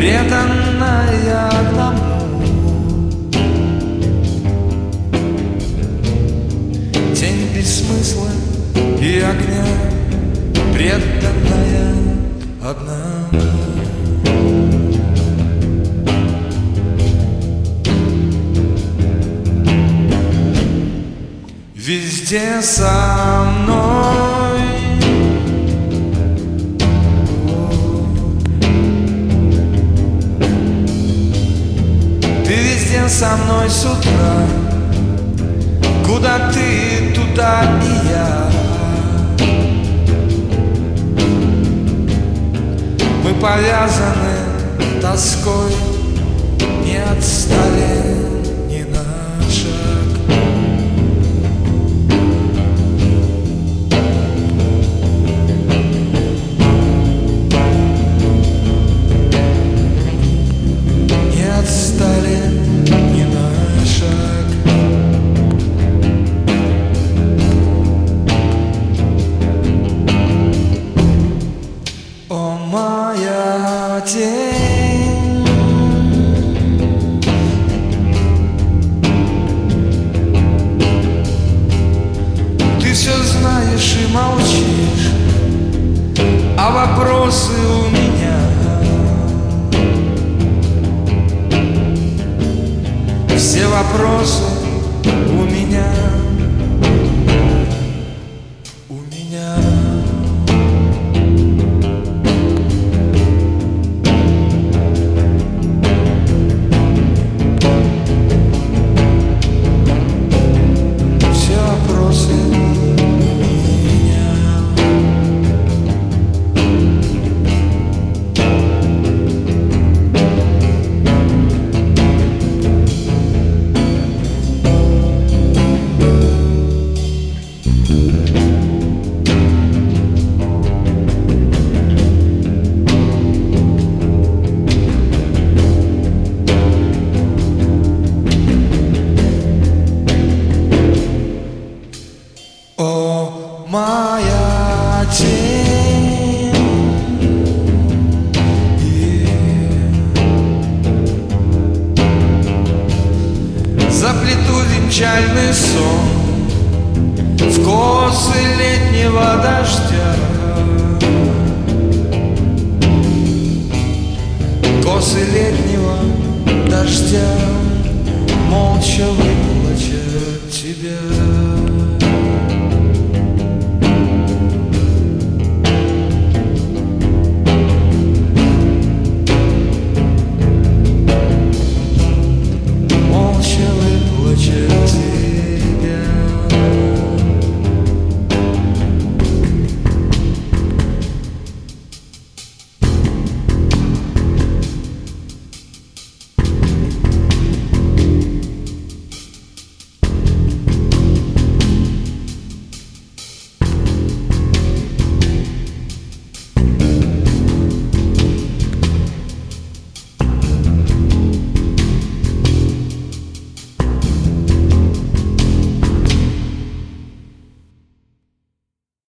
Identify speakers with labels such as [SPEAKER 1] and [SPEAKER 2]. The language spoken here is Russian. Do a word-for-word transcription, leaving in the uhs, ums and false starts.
[SPEAKER 1] преданная одному. Тень без смысла и огня, преданная одному. Везде со мной, ты везде со мной с утра. Куда ты, туда и я. Мы повязаны тоской, не отстали ни на шаг. Не отстали ни на шаг. О, моя тень, ты все знаешь и молчишь, а вопросы у меня. Все вопросы у меня. У меня. О, моя тень, заплету венчальный сон в косы летнего дождя. Косы летнего дождя молча выплачут тебя.